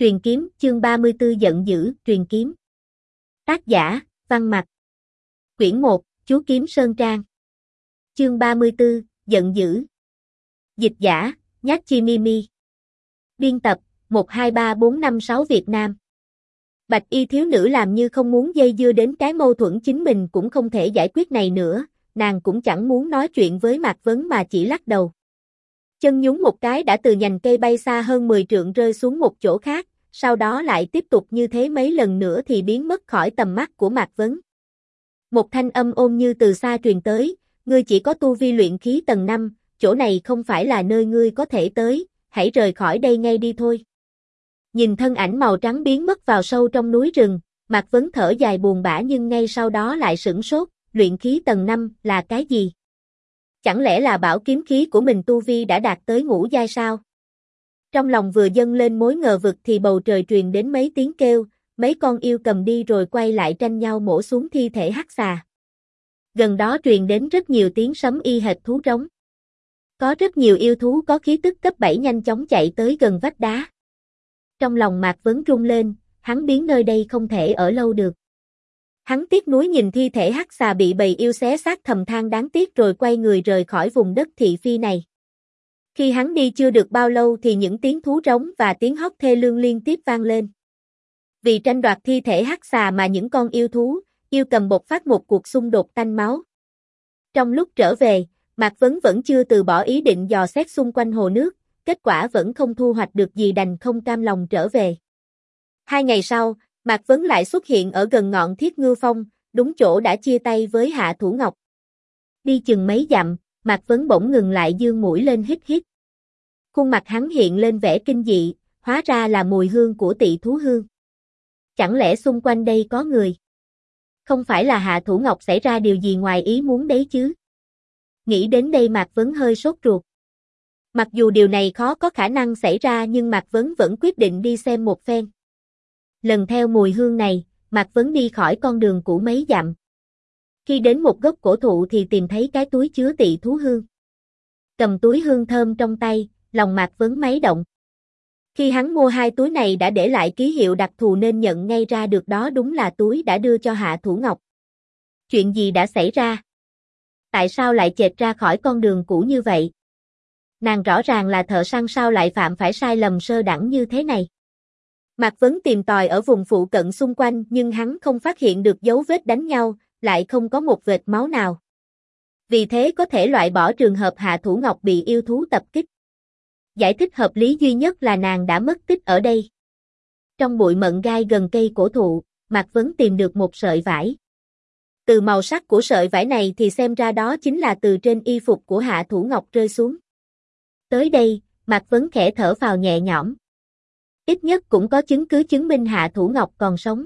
Truyền kiếm, chương 34 giận dữ, truyền kiếm. Tác giả, Văn Mặc. Quyển 1, Chú Kiếm Sơn Trang. Chương 34, giận dữ. Dịch giả, Nhát Chi Mimi. Biên tập, 123456 Việt Nam. Bạch y thiếu nữ làm như không muốn dây dưa đến cái mâu thuẫn chính mình cũng không thể giải quyết này nữa, nàng cũng chẳng muốn nói chuyện với Mạc Vấn mà chỉ lắc đầu. Chân nhún một cái đã từ nhành cây bay xa hơn 10 trượng rơi xuống một chỗ khác, sau đó lại tiếp tục như thế mấy lần nữa thì biến mất khỏi tầm mắt của Mạc Vấn. Một thanh âm ôn như từ xa truyền tới, ngươi chỉ có tu vi luyện khí tầng 5, chỗ này không phải là nơi ngươi có thể tới, hãy rời khỏi đây ngay đi thôi. Nhìn thân ảnh màu trắng biến mất vào sâu trong núi rừng, Mạc Vấn thở dài buồn bã nhưng ngay sau đó lại sửng sốt, luyện khí tầng 5 là cái gì? Chẳng lẽ là bảo kiếm khí của mình tu vi đã đạt tới ngũ giai sao? Trong lòng vừa dâng lên mối ngờ vực thì bầu trời truyền đến mấy tiếng kêu, mấy con yêu cầm đi rồi quay lại tranh nhau mổ xuống thi thể hắc xà. Gần đó truyền đến rất nhiều tiếng sấm y hệt thú rống. Có rất nhiều yêu thú có khí tức cấp 7 nhanh chóng chạy tới gần vách đá. Trong lòng Mạc Vấn rung lên, hắn biến nơi đây không thể ở lâu được. Hắn tiếc nuối nhìn thi thể hắc xà bị bầy yêu xé xác thầm than đáng tiếc rồi quay người rời khỏi vùng đất thị phi này. Khi hắn đi chưa được bao lâu thì những tiếng thú rống và tiếng hót thê lương liên tiếp vang lên. Vì tranh đoạt thi thể hắc xà mà những con yêu thú, yêu cầm bộc phát một cuộc xung đột tanh máu. Trong lúc trở về, Mạc Vấn vẫn chưa từ bỏ ý định dò xét xung quanh hồ nước, kết quả vẫn không thu hoạch được gì đành không cam lòng trở về. 2 ngày sau, Mạc Vấn lại xuất hiện ở gần ngọn Thiết Ngưu Phong, đúng chỗ đã chia tay với Hạ Thủ Ngọc. Đi chừng mấy dặm, Mạc Vấn bỗng ngừng lại dương mũi lên hít hít. Khuôn mặt hắn hiện lên vẻ kinh dị, hóa ra là mùi hương của Tị Thú Hương. Chẳng lẽ xung quanh đây có người? Không phải là Hạ Thủ Ngọc xảy ra điều gì ngoài ý muốn đấy chứ? Nghĩ đến đây Mạc Vấn hơi sốt ruột. Mặc dù điều này khó có khả năng xảy ra nhưng Mạc Vấn vẫn quyết định đi xem một phen. Lần theo mùi hương này, Mạc Vấn đi khỏi con đường cũ mấy dặm. Khi đến một gốc cổ thụ thì tìm thấy cái túi chứa Tị Thú Hương. Cầm túi hương thơm trong tay, lòng Mạc Vấn máy động. Khi hắn mua 2 túi này đã để lại ký hiệu đặc thù nên nhận ngay ra được đó đúng là túi đã đưa cho Hạ Thủ Ngọc. Chuyện gì đã xảy ra? Tại sao lại chệch ra khỏi con đường cũ như vậy? Nàng rõ ràng là thợ săn sao lại phạm phải sai lầm sơ đẳng như thế này? Mạc Vấn tìm tòi ở vùng phụ cận xung quanh nhưng hắn không phát hiện được dấu vết đánh nhau, lại không có một vệt máu nào. Vì thế có thể loại bỏ trường hợp Hạ Thủ Ngọc bị yêu thú tập kích. Giải thích hợp lý duy nhất là nàng đã mất tích ở đây. Trong bụi mận gai gần cây cổ thụ, Mạc Vấn tìm được một sợi vải. Từ màu sắc của sợi vải này thì xem ra đó chính là từ trên y phục của Hạ Thủ Ngọc rơi xuống. Tới đây, Mạc Vấn khẽ thở phào nhẹ nhõm. Ít nhất cũng có chứng cứ chứng minh Hạ Thủ Ngọc còn sống.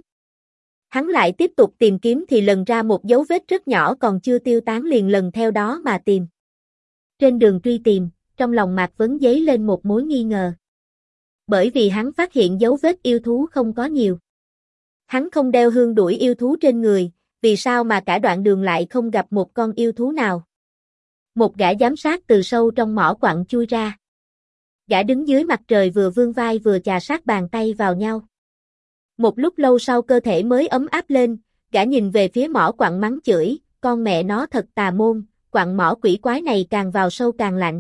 Hắn lại tiếp tục tìm kiếm thì lần ra một dấu vết rất nhỏ còn chưa tiêu tán liền lần theo đó mà tìm. Trên đường truy tìm, trong lòng Mạc Vấn dấy lên một mối nghi ngờ. Bởi vì hắn phát hiện dấu vết yêu thú không có nhiều. Hắn không đeo hương đuổi yêu thú trên người, vì sao mà cả đoạn đường lại không gặp một con yêu thú nào? Một gã giám sát từ sâu trong mỏ quặng chui ra. Gã đứng dưới mặt trời vừa vươn vai vừa chà sát bàn tay vào nhau. Một lúc lâu sau cơ thể mới ấm áp lên, gã nhìn về phía mỏ quặng mắng chửi, con mẹ nó thật tà môn, quặng mỏ quỷ quái này càng vào sâu càng lạnh.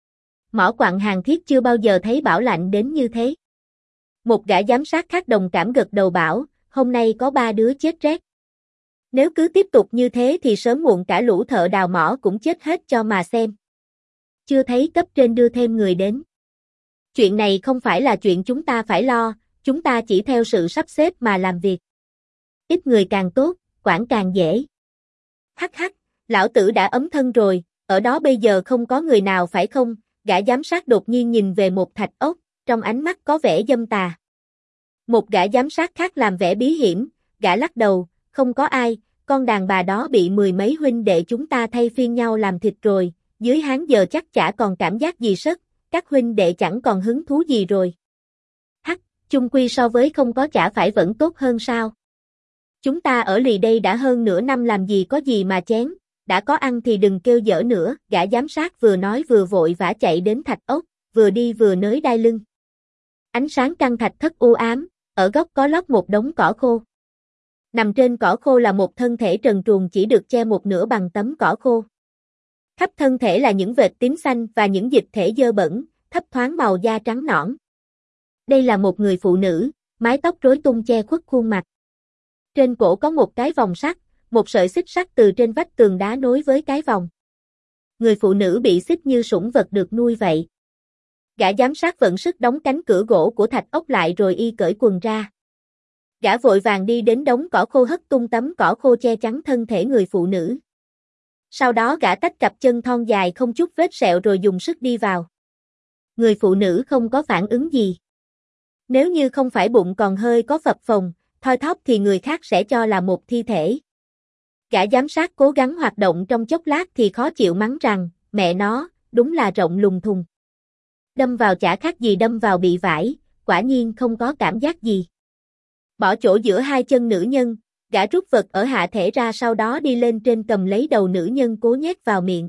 Mỏ quặng Hàn Thiết chưa bao giờ thấy bảo lạnh đến như thế. Một gã giám sát khác đồng cảm gật đầu bảo, hôm nay có 3 đứa chết rét. Nếu cứ tiếp tục như thế thì sớm muộn cả lũ thợ đào mỏ cũng chết hết cho mà xem. Chưa thấy cấp trên đưa thêm người đến. Chuyện này không phải là chuyện chúng ta phải lo, chúng ta chỉ theo sự sắp xếp mà làm việc. Ít người càng tốt, quản càng dễ. Hắc hắc, lão tử đã ấm thân rồi, ở đó bây giờ không có người nào phải không? Gã giám sát đột nhiên nhìn về một thạch ốc, trong ánh mắt có vẻ dâm tà. Một gã giám sát khác làm vẻ bí hiểm, gã lắc đầu, không có ai, con đàn bà đó bị 10 mấy huynh đệ chúng ta thay phiên nhau làm thịt rồi, dưới hán giờ chắc chả còn cảm giác gì sất, các huynh đệ chẳng còn hứng thú gì rồi. Hắc, chung quy so với không có chả phải vẫn tốt hơn sao? Chúng ta ở lì đây đã hơn nửa năm làm gì có gì mà chén, đã có ăn thì đừng kêu dở nữa, gã giám sát vừa nói vừa vội vã chạy đến thạch ốc, vừa đi vừa nới đai lưng. Ánh sáng căn thạch thất u ám, ở góc có lót một đống cỏ khô. Nằm trên cỏ khô là một thân thể trần truồng chỉ được che một nửa bằng tấm cỏ khô. Khắp thân thể là những vệt tím xanh và những dịch thể dơ bẩn, thấp thoáng màu da trắng nõn. Đây là một người phụ nữ, mái tóc rối tung che khuất khuôn mặt. Trên cổ có một cái vòng sắt, một sợi xích sắt từ trên vách tường đá nối với cái vòng. Người phụ nữ bị xích như sủng vật được nuôi vậy. Gã giám sát vận sức đóng cánh cửa gỗ của thạch ốc lại rồi y cởi quần ra. Gã vội vàng đi đến đống cỏ khô hất tung tấm cỏ khô che chắn thân thể người phụ nữ. Sau đó gã tách cặp chân thon dài không chút vết sẹo rồi dùng sức đi vào. Người phụ nữ không có phản ứng gì. Nếu như không phải bụng còn hơi có phập phồng, thoi thóp thì người khác sẽ cho là một thi thể. Gã giám sát cố gắng hoạt động trong chốc lát thì khó chịu mắng rằng, mẹ nó, đúng là rộng lùng thùng. Đâm vào chả khác gì đâm vào bị vải, quả nhiên không có cảm giác gì. Bỏ chỗ giữa hai chân nữ nhân, gã rút vật ở hạ thể ra sau đó đi lên trên cầm lấy đầu nữ nhân cố nhét vào miệng.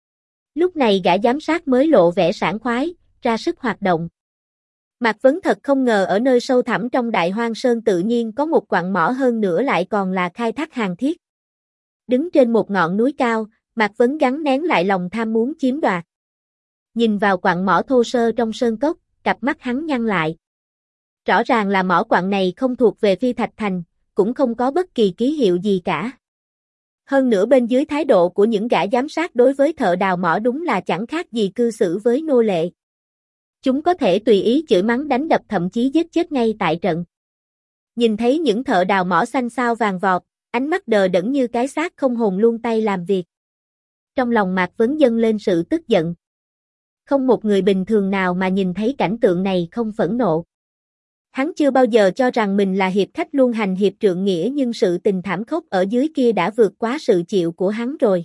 Lúc này gã giám sát mới lộ vẻ sảng khoái, ra sức hoạt động. Mạc Vấn thật không ngờ ở nơi sâu thẳm trong Đại Hoang Sơn tự nhiên có một quặng mỏ hơn nữa lại còn là khai thác hàn thiết. Đứng trên một ngọn núi cao, Mạc Vấn gắng nén lại lòng tham muốn chiếm đoạt. Nhìn vào quặng mỏ thô sơ trong sơn cốc, cặp mắt hắn nhăn lại. Rõ ràng là mỏ quặng này không thuộc về Phi Thạch Thành, cũng không có bất kỳ ký hiệu gì cả. Hơn nữa bên dưới thái độ của những gã giám sát đối với thợ đào mỏ đúng là chẳng khác gì cư xử với nô lệ. Chúng có thể tùy ý chửi mắng đánh đập thậm chí giết chết ngay tại trận. Nhìn thấy những thợ đào mỏ xanh xao vàng vọt, ánh mắt đờ đẫn như cái xác không hồn luôn tay làm việc. Trong lòng Mạc Vấn dâng lên sự tức giận. Không một người bình thường nào mà nhìn thấy cảnh tượng này không phẫn nộ. Hắn chưa bao giờ cho rằng mình là hiệp khách luôn hành hiệp trượng nghĩa nhưng sự tình thảm khốc ở dưới kia đã vượt quá sự chịu của hắn rồi.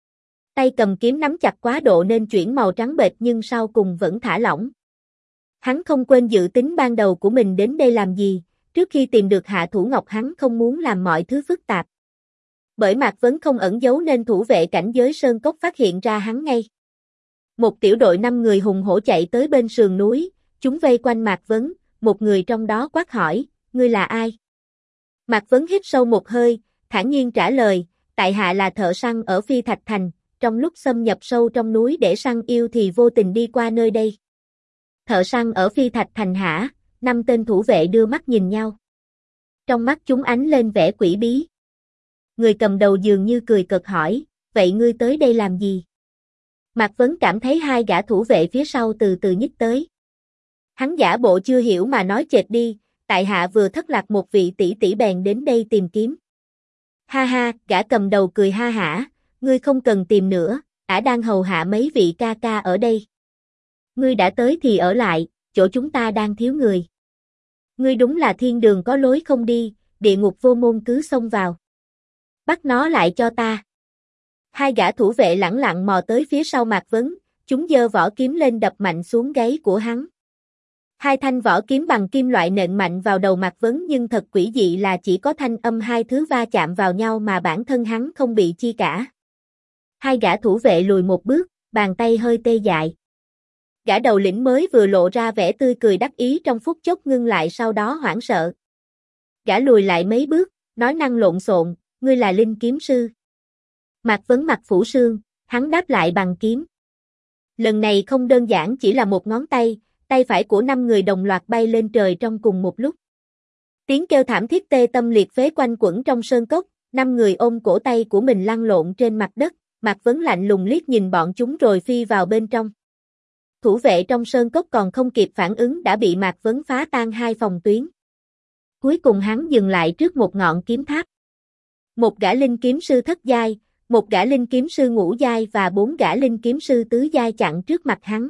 Tay cầm kiếm nắm chặt quá độ nên chuyển màu trắng bệch nhưng sau cùng vẫn thả lỏng. Hắn không quên dự tính ban đầu của mình đến đây làm gì, trước khi tìm được hạ thủ ngọc hắn không muốn làm mọi thứ phức tạp. Bởi Mạc Vấn không ẩn giấu nên thủ vệ cảnh giới sơn cốc phát hiện ra hắn ngay. Một tiểu đội 5 người hùng hổ chạy tới bên sườn núi, chúng vây quanh Mạc Vấn, một người trong đó quát hỏi, ngươi là ai? Mạc Vấn hít sâu một hơi, thản nhiên trả lời, tại hạ là thợ săn ở Phi Thạch Thành, trong lúc xâm nhập sâu trong núi để săn yêu thì vô tình đi qua nơi đây. Thợ săn ở Phi Thạch Thành hả? 5 tên thủ vệ đưa mắt nhìn nhau. Trong mắt chúng ánh lên vẻ quỷ bí. Người cầm đầu dường như cười cợt hỏi, vậy ngươi tới đây làm gì? Mạc Vấn cảm thấy hai gã thủ vệ phía sau từ từ nhích tới. Hắn giả bộ chưa hiểu mà nói chệch đi, tại hạ vừa thất lạc một vị tỷ tỷ bèn đến đây tìm kiếm. Ha ha, gã cầm đầu cười ha hả, ngươi không cần tìm nữa, ả đang hầu hạ mấy vị ca ca ở đây. Ngươi đã tới thì ở lại, chỗ chúng ta đang thiếu người. Ngươi đúng là thiên đường có lối không đi, địa ngục vô môn cứ xông vào. Bắt nó lại cho ta. Hai gã thủ vệ lẳng lặng mò tới phía sau Mạc Vấn, chúng giơ vỏ kiếm lên đập mạnh xuống gáy của hắn. Hai thanh vỏ kiếm bằng kim loại nện mạnh vào đầu Mạc Vấn nhưng thật quỷ dị là chỉ có thanh âm hai thứ va chạm vào nhau mà bản thân hắn không bị chi cả. Hai gã thủ vệ lùi một bước, bàn tay hơi tê dại. Gã đầu lĩnh mới vừa lộ ra vẻ tươi cười đắc ý trong phút chốc ngưng lại sau đó hoảng sợ. Gã lùi lại mấy bước, nói năng lộn xộn, ngươi là linh kiếm sư. Mạc Vấn mặt phủ sương, hắn đáp lại bằng kiếm. Lần này không đơn giản chỉ là một ngón tay, tay phải của 5 người đồng loạt bay lên trời trong cùng một lúc. Tiếng kêu thảm thiết tê tâm liệt phế quanh quẩn trong sơn cốc, 5 người ôm cổ tay của mình lăn lộn trên mặt đất, Mạc Vấn lạnh lùng liếc nhìn bọn chúng rồi phi vào bên trong. Thủ vệ trong sơn cốc còn không kịp phản ứng đã bị Mạc Vấn phá tan hai phòng tuyến. Cuối cùng hắn dừng lại trước một ngọn kiếm tháp. Một gã linh kiếm sư thất giai, một gã linh kiếm sư ngũ giai và 4 gã linh kiếm sư tứ giai chặn trước mặt hắn.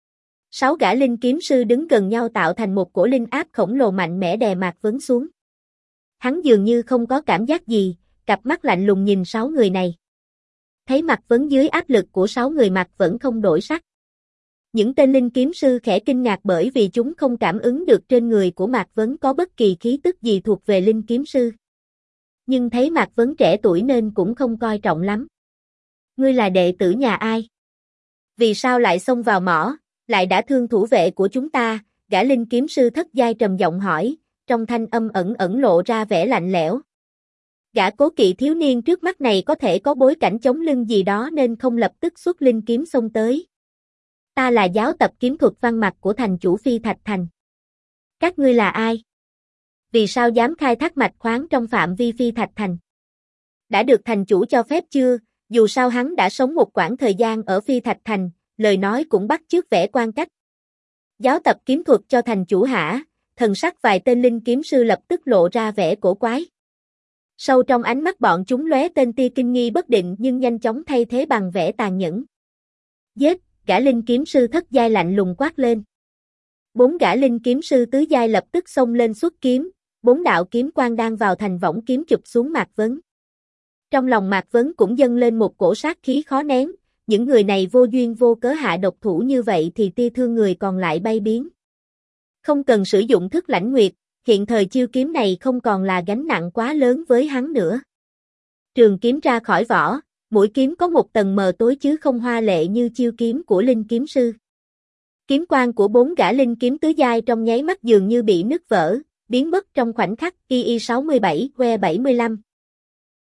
6 gã linh kiếm sư đứng gần nhau tạo thành một cổ linh áp khổng lồ mạnh mẽ đè Mạc Vấn xuống. Hắn dường như không có cảm giác gì, cặp mắt lạnh lùng nhìn 6 người này. Thấy Mạc Vấn dưới áp lực của 6 người Mạc vẫn không đổi sắc. Những tên linh kiếm sư khẽ kinh ngạc bởi vì chúng không cảm ứng được trên người của Mạc Vấn có bất kỳ khí tức gì thuộc về linh kiếm sư. Nhưng thấy Mạc Vấn trẻ tuổi nên cũng không coi trọng lắm. Ngươi là đệ tử nhà ai? Vì sao lại xông vào mỏ, lại đã thương thủ vệ của chúng ta? Gã linh kiếm sư thất giai trầm giọng hỏi, trong thanh âm ẩn ẩn lộ ra vẻ lạnh lẽo. Gã cố kỵ thiếu niên trước mắt này có thể có bối cảnh chống lưng gì đó nên không lập tức xuất linh kiếm xông tới. Ta là giáo tập kiếm thuật văn mặt của thành chủ Phi Thạch Thành. Các ngươi là ai? Vì sao dám khai thác mạch khoáng trong phạm vi Phi Thạch Thành? Đã được thành chủ cho phép chưa? Dù sao hắn đã sống một quãng thời gian ở Phi Thạch Thành, lời nói cũng bắt chước vẻ quan cách. Giáo tập kiếm thuật cho thành chủ hả? Thần sắc vài tên linh kiếm sư lập tức lộ ra vẻ cổ quái. Sâu trong ánh mắt bọn chúng lóe tên tia kinh nghi bất định nhưng nhanh chóng thay thế bằng vẻ tàn nhẫn. Giết, gã linh kiếm sư thất giai lạnh lùng quát lên. 4 gã linh kiếm sư tứ giai lập tức xông lên xuất kiếm, 4 đạo kiếm quang đang vào thành võng kiếm chụp xuống Mạc Vấn. Trong lòng Mạc Vấn cũng dâng lên một cổ sát khí khó nén, những người này vô duyên vô cớ hạ độc thủ như vậy thì tia thương người còn lại bay biến. Không cần sử dụng thức lãnh nguyệt, hiện thời chiêu kiếm này không còn là gánh nặng quá lớn với hắn nữa. Trường kiếm ra khỏi vỏ, mũi kiếm có một tầng mờ tối chứ không hoa lệ như chiêu kiếm của linh kiếm sư. Kiếm quang của 4 gã linh kiếm tứ giai trong nháy mắt dường như bị nứt vỡ, biến mất trong khoảnh khắc. II 67, que 75.